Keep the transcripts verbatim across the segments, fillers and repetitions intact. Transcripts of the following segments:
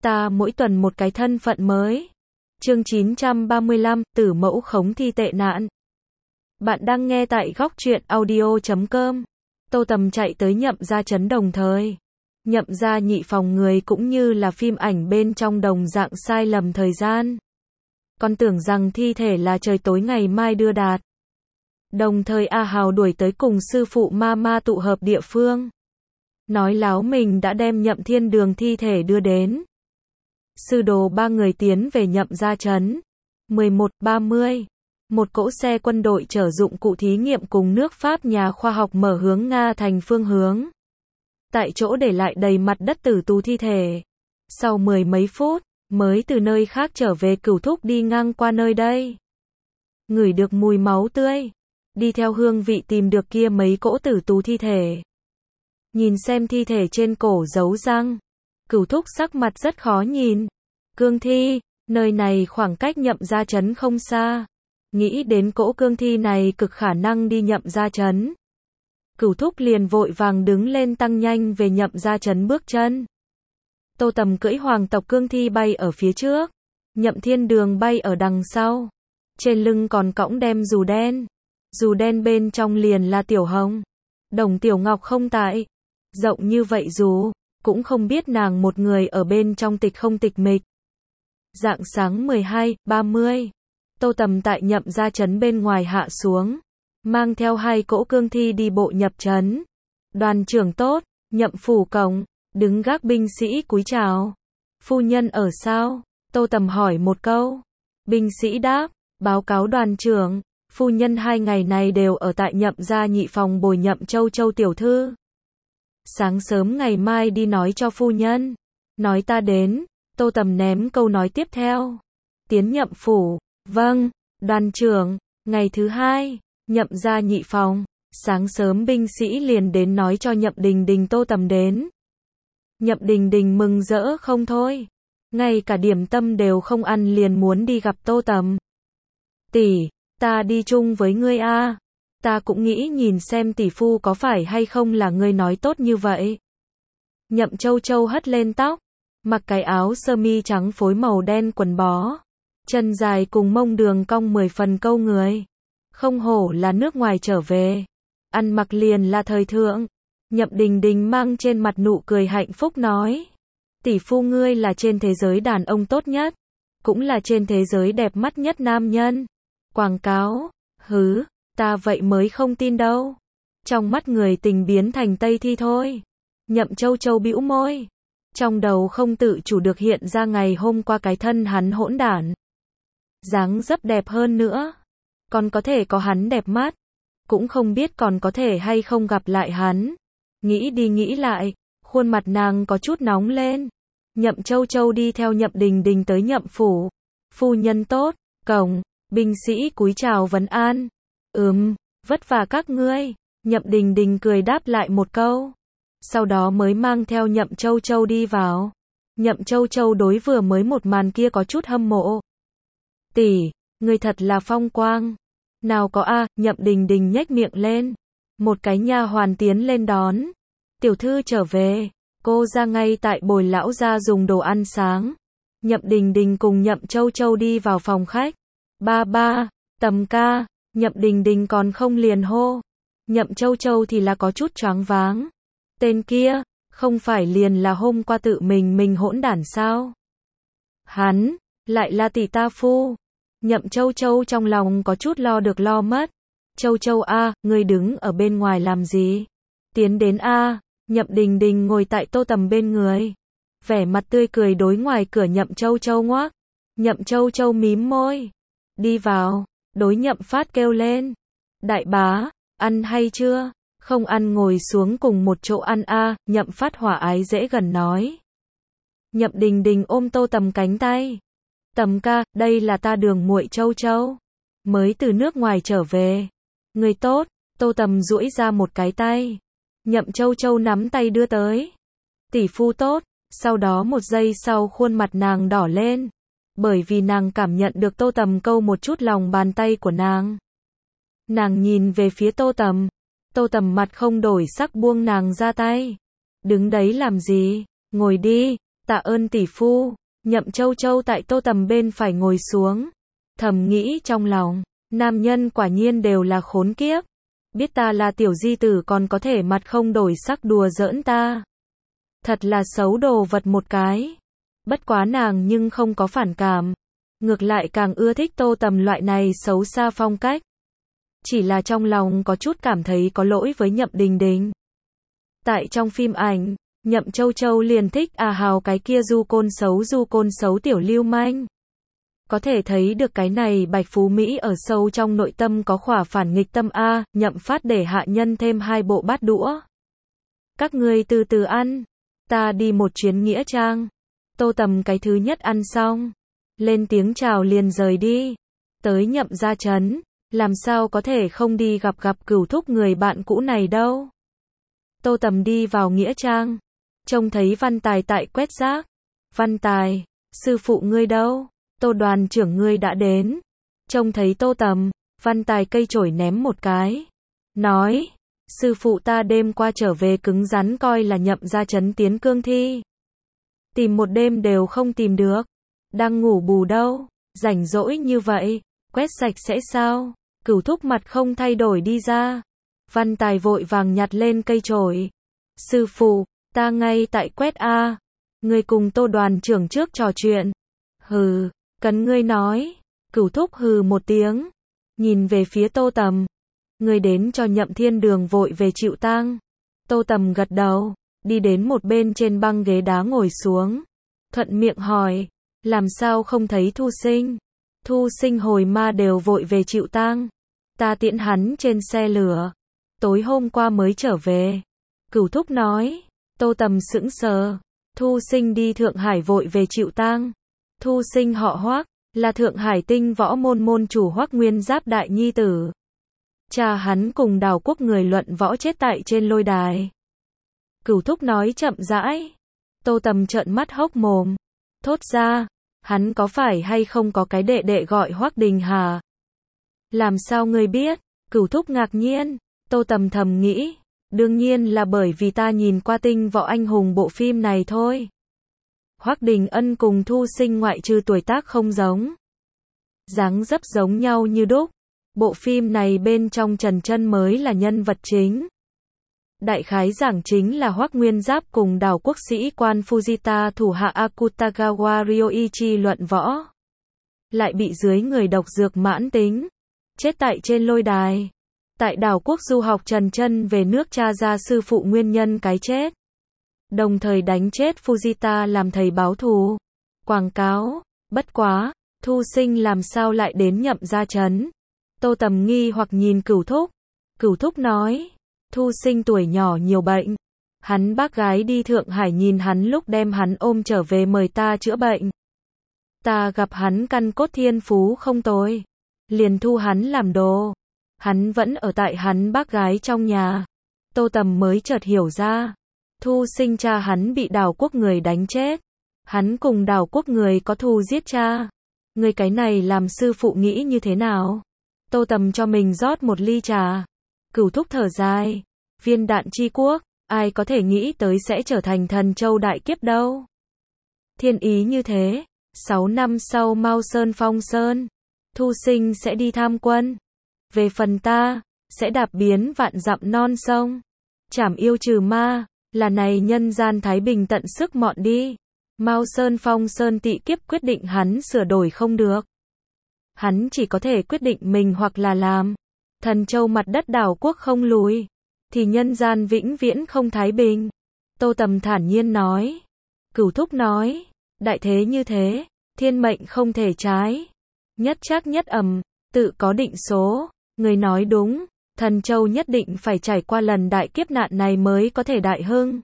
Ta mỗi tuần một cái thân phận mới. Chương chín trăm ba mươi lăm, tử mẫu khống thi tệ nạn. Bạn đang nghe tại góc truyện audio chấm com. Tô Tầm chạy tới Nhậm gia trấn đồng thời. Nhậm gia nhị phòng người cũng như là phim ảnh bên trong đồng dạng sai lầm thời gian. Còn tưởng rằng thi thể là trời tối ngày mai đưa đạt. Đồng thời A Hào đuổi tới cùng sư phụ ma ma tụ hợp địa phương. Nói láo mình đã đem Nhậm Thiên Đường thi thể đưa đến. Sư đồ ba người tiến về Nhậm gia trấn. mười một ba mươi. Một cỗ xe quân đội chở dụng cụ thí nghiệm cùng nước Pháp nhà khoa học mở hướng Nga thành phương hướng. Tại chỗ để lại đầy mặt đất tử tù thi thể. Sau mười mấy phút, mới từ nơi khác trở về Cửu Thúc đi ngang qua nơi đây. Ngửi được mùi máu tươi. Đi theo hương vị tìm được kia mấy cỗ tử tù thi thể. Nhìn xem thi thể trên cổ giấu răng. Cửu Thúc sắc mặt rất khó nhìn. Cương thi, nơi này khoảng cách Nhậm gia trấn không xa. Nghĩ đến cỗ cương thi này cực khả năng đi Nhậm gia trấn. Cửu Thúc liền vội vàng đứng lên tăng nhanh về Nhậm gia trấn bước chân. Tô Tầm cưỡi hoàng tộc cương thi bay ở phía trước. Nhậm Thiên Đường bay ở đằng sau. Trên lưng còn cõng đem dù đen. Dù đen bên trong liền là Tiểu Hồng. Đồng Tiểu Ngọc không tại. Rộng như vậy dù, cũng không biết nàng một người ở bên trong tịch không tịch mịch. Rạng sáng mười hai ba mươi. Tô Tầm tại Nhậm gia trấn bên ngoài hạ xuống. Mang theo hai cỗ cương thi đi bộ nhập trấn. Đoàn trưởng tốt, Nhậm phủ cổng, đứng gác binh sĩ cúi chào. Phu nhân ở sao? Tô Tầm hỏi một câu. Binh sĩ đáp, báo cáo đoàn trưởng, phu nhân hai ngày này đều ở tại Nhậm gia nhị phòng bồi Nhậm Châu Châu tiểu thư. Sáng sớm ngày mai đi nói cho phu nhân. Nói ta đến. Tô Tầm ném câu nói tiếp theo. Tiến Nhậm phủ. Vâng, đoàn trưởng. Ngày thứ hai, Nhậm gia nhị phòng. Sáng sớm binh sĩ liền đến nói cho Nhậm Đình Đình Tô Tầm đến. Nhậm Đình Đình mừng rỡ không thôi. Ngay cả điểm tâm đều không ăn liền muốn đi gặp Tô Tầm. Tỷ, ta đi chung với ngươi a. Ta cũng nghĩ nhìn xem tỷ phu có phải hay không là ngươi nói tốt như vậy. Nhậm Châu Châu hất lên tóc. Mặc cái áo sơ mi trắng phối màu đen quần bó. Chân dài cùng mông đường cong mười phần câu người. Không hổ là nước ngoài trở về. Ăn mặc liền là thời thượng. Nhậm Đình Đình mang trên mặt nụ cười hạnh phúc nói. Tỷ phu ngươi là trên thế giới đàn ông tốt nhất. Cũng là trên thế giới đẹp mắt nhất nam nhân. Quảng cáo. Hứ, ta vậy mới không tin đâu. Trong mắt người tình biến thành Tây Thi thôi. Nhậm Châu Châu bĩu môi. Trong đầu không tự chủ được hiện ra ngày hôm qua cái thân hắn hỗn đản. Dáng dấp đẹp hơn nữa. Còn có thể có hắn đẹp mắt. Cũng không biết còn có thể hay không gặp lại hắn. Nghĩ đi nghĩ lại, khuôn mặt nàng có chút nóng lên. Nhậm Châu Châu đi theo Nhậm Đình Đình tới Nhậm phủ. Phu nhân tốt, cổng, binh sĩ cúi chào vấn an. Ừm, vất vả các ngươi. Nhậm Đình Đình cười đáp lại một câu. Sau đó mới mang theo Nhậm Châu Châu đi vào. Nhậm Châu Châu đối vừa mới một màn kia có chút hâm mộ. Tỷ, ngươi thật là phong quang. Nào có a, Nhậm Đình Đình nhếch miệng lên. Một cái nha hoàn tiến lên đón. Tiểu thư trở về. Cô ra ngay tại bồi lão gia dùng đồ ăn sáng. Nhậm Đình Đình cùng Nhậm Châu Châu đi vào phòng khách. Ba ba, Tầm ca. Nhậm Đình Đình còn không liền hô. Nhậm Châu Châu thì là có chút choáng váng. Tên kia, không phải liền là hôm qua tự mình mình hỗn đản sao? Hắn, lại là tỷ ta phu. Nhậm Châu Châu trong lòng có chút lo được lo mất. Châu Châu a, ngươi đứng ở bên ngoài làm gì? Tiến đến a. Nhậm Đình Đình ngồi tại Tô Tầm bên người. Vẻ mặt tươi cười đối ngoài cửa Nhậm Châu Châu ngoác. Nhậm Châu Châu mím môi. Đi vào, đối Nhậm Phát kêu lên. Đại bá, ăn hay chưa? Không ăn ngồi xuống cùng một chỗ ăn a. Nhậm Phát hòa ái dễ gần nói. Nhậm Đình Đình ôm Tô Tầm cánh tay. Tầm ca, đây là ta Đường muội Châu Châu. Mới từ nước ngoài trở về. Người tốt. Tô Tầm duỗi ra một cái tay. Nhậm Châu Châu nắm tay đưa tới. Tỷ phu tốt. Sau đó một giây sau khuôn mặt nàng đỏ lên. Bởi vì nàng cảm nhận được Tô Tầm câu một chút lòng bàn tay của nàng. Nàng nhìn về phía Tô Tầm. Tô Tầm mặt không đổi sắc buông nàng ra tay. Đứng đấy làm gì? Ngồi đi. Tạ ơn tỷ phu. Nhậm Châu Châu tại Tô Tầm bên phải ngồi xuống. Thầm nghĩ trong lòng, nam nhân quả nhiên đều là khốn kiếp. Biết ta là tiểu di tử còn có thể mặt không đổi sắc đùa giỡn ta. Thật là xấu đồ vật một cái. Bất quá nàng nhưng không có phản cảm. Ngược lại càng ưa thích Tô Tầm loại này xấu xa phong cách. Chỉ là trong lòng có chút cảm thấy có lỗi với Nhậm Đình Đình. Tại trong phim ảnh, Nhậm Châu Châu liền thích à hào cái kia du côn xấu du côn xấu tiểu lưu manh. Có thể thấy được cái này Bạch Phú Mỹ ở sâu trong nội tâm có khỏa phản nghịch tâm A, Nhậm Phát để hạ nhân thêm hai bộ bát đũa. Các ngươi từ từ ăn, ta đi một chuyến nghĩa trang. Tô Tầm cái thứ nhất ăn xong, lên tiếng chào liền rời đi. Tới Nhậm gia trấn, làm sao có thể không đi gặp gặp Cửu Thúc người bạn cũ này đâu. Tô Tầm đi vào nghĩa trang, trông thấy Văn Tài tại quét rác. Văn Tài, sư phụ ngươi đâu? Tô đoàn trưởng ngươi đã đến. Trông thấy Tô Tầm, Văn Tài cây chổi ném một cái. Nói, sư phụ ta đêm qua trở về cứng rắn coi là Nhậm gia trấn tiến cương thi. Tìm một đêm đều không tìm được. Đang ngủ bù đâu, rảnh rỗi như vậy, quét sạch sẽ sao? Cửu Thúc mặt không thay đổi đi ra. Văn Tài vội vàng nhặt lên cây chổi. Sư phụ, ta ngay tại quét a. Ngươi cùng Tô đoàn trưởng trước trò chuyện. Hừ, cần ngươi nói. Cửu Thúc hừ một tiếng, nhìn về phía Tô Tầm. Ngươi đến cho Nhậm Thiên Đường vội về chịu tang. Tô Tầm gật đầu, đi đến một bên trên băng ghế đá ngồi xuống. Thuận miệng hỏi, làm sao không thấy Thu Sinh? Thu Sinh hồi ma đều vội về chịu tang. Ta tiễn hắn trên xe lửa. Tối hôm qua mới trở về. Cửu Thúc nói. Tô Tầm sững sờ. Thu Sinh đi Thượng Hải vội về chịu tang. Thu Sinh họ Hoắc, là Thượng Hải tinh võ môn môn chủ Hoắc Nguyên Giáp đại nhi tử. Cha hắn cùng Đào Quốc người luận võ chết tại trên lôi đài. Cửu Thúc nói chậm rãi. Tô Tầm trợn mắt hốc mồm. Thốt ra, hắn có phải hay không có cái đệ đệ gọi Hoắc Đình Hà? Làm sao ngươi biết? Cửu Thúc ngạc nhiên. Tô Tầm thầm nghĩ, đương nhiên là bởi vì ta nhìn qua tinh võ anh hùng bộ phim này thôi. Hoắc Đình Ân cùng Thu Sinh ngoại trừ tuổi tác không giống, dáng dấp giống nhau như đúc. Bộ phim này bên trong Trần Chân mới là nhân vật chính. Đại khái giảng chính là Hoắc Nguyên Giáp cùng Đào Quốc sĩ quan Fujita thủ hạ Akutagawa Ryoichi luận võ. Lại bị dưới người độc dược mãn tính. Chết tại trên lôi đài. Tại Đào Quốc du học Trần Chân về nước tra ra sư phụ nguyên nhân cái chết. Đồng thời đánh chết Fujita làm thầy báo thù. Quảng cáo, bất quá, Thu Sinh làm sao lại đến Nhậm gia trấn? Tô Tầm nghi hoặc nhìn Cửu Thúc. Cửu Thúc nói, Thu Sinh tuổi nhỏ nhiều bệnh. Hắn bác gái đi Thượng Hải nhìn hắn lúc đem hắn ôm trở về mời ta chữa bệnh. Ta gặp hắn căn cốt thiên phú không tồi. Liền thu hắn làm đồ. Hắn vẫn ở tại hắn bác gái trong nhà. Tô Tầm mới chợt hiểu ra. Thu Sinh cha hắn bị Đào Quốc người đánh chết. Hắn cùng Đào Quốc người có thù giết cha. Người cái này làm sư phụ nghĩ như thế nào? Tô Tầm cho mình rót một ly trà. Cửu Thúc thở dài. Viên đạn chi quốc, ai có thể nghĩ tới sẽ trở thành thần châu đại kiếp đâu. Thiên ý như thế, sáu năm sau Mao Sơn Phong Sơn, Thu Sinh sẽ đi tham quân. Về phần ta, sẽ đạp biến vạn dặm non sông. Trảm yêu trừ ma, là này nhân gian thái bình tận sức mọn đi. Mao Sơn Phong Sơn tị kiếp quyết định hắn sửa đổi không được. Hắn chỉ có thể quyết định mình hoặc là làm. Thần châu mặt đất Đào Quốc không lùi, thì nhân gian vĩnh viễn không thái bình. Tô Tầm thản nhiên nói. Cửu Thúc nói, đại thế như thế, thiên mệnh không thể trái. Nhất trác nhất ầm, tự có định số. Người nói đúng, thần châu nhất định phải trải qua lần đại kiếp nạn này mới có thể đại hưng.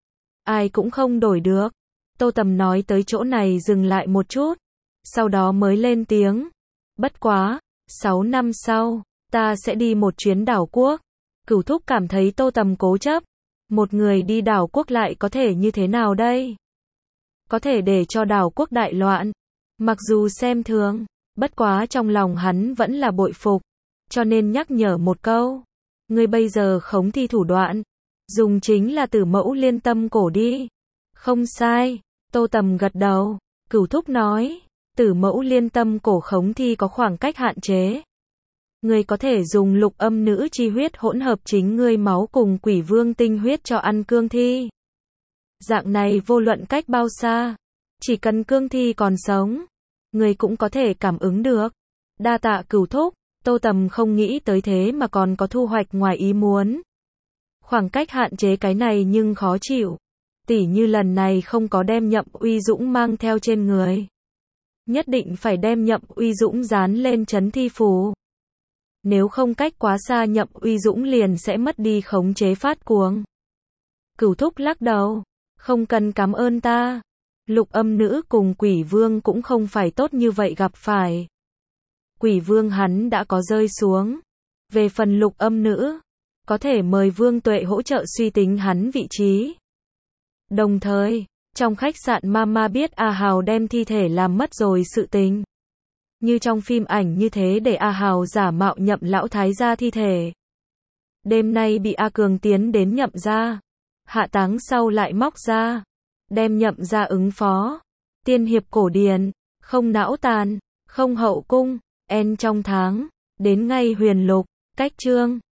Ai cũng không đổi được. Tô Tầm nói tới chỗ này dừng lại một chút, sau đó mới lên tiếng. Bất quá, sáu năm sau, ta sẽ đi một chuyến Đào Quốc. Cửu Thúc cảm thấy Tô Tầm cố chấp. Một người đi Đào Quốc lại có thể như thế nào đây? Có thể để cho Đào Quốc đại loạn. Mặc dù xem thường, bất quá trong lòng hắn vẫn là bội phục. Cho nên nhắc nhở một câu. Ngươi bây giờ khống thi thủ đoạn, dùng chính là Tử Mẫu Liên Tâm Cổ đi. Không sai. Tô Tầm gật đầu. Cửu thúc nói, Tử mẫu liên tâm cổ khống thi có khoảng cách hạn chế. Ngươi có thể dùng lục âm nữ chi huyết hỗn hợp chính ngươi máu cùng quỷ vương tinh huyết cho ăn cương thi. Dạng này vô luận cách bao xa, chỉ cần cương thi còn sống, ngươi cũng có thể cảm ứng được. Đa tạ Cửu thúc. Tô Tầm không nghĩ tới thế mà còn có thu hoạch ngoài ý muốn. Khoảng cách hạn chế cái này nhưng khó chịu. Tỉ như lần này không có đem Nhậm Uy Dũng mang theo trên người. Nhất định phải đem Nhậm Uy Dũng dán lên trấn thi phù. Nếu không cách quá xa Nhậm Uy Dũng liền sẽ mất đi khống chế phát cuồng. Cửu thúc lắc đầu. Không cần cảm ơn ta. Lục âm nữ cùng quỷ vương cũng không phải tốt như vậy gặp phải. Quỷ vương hắn đã có rơi xuống. Về phần lục âm nữ, có thể mời Vương Tuệ hỗ trợ suy tính hắn vị trí. Đồng thời, trong khách sạn Mama biết A Hào đem thi thể làm mất rồi sự tình. Như trong phim ảnh như thế để A Hào giả mạo Nhậm lão thái gia thi thể. Đêm nay bị A Cường tiến đến Nhậm gia. Hạ táng sau lại móc ra. Đem Nhậm gia ứng phó. Tiên hiệp cổ điển, không não tàn, không hậu cung, en trong tháng, đến ngay huyền lục, cách chương.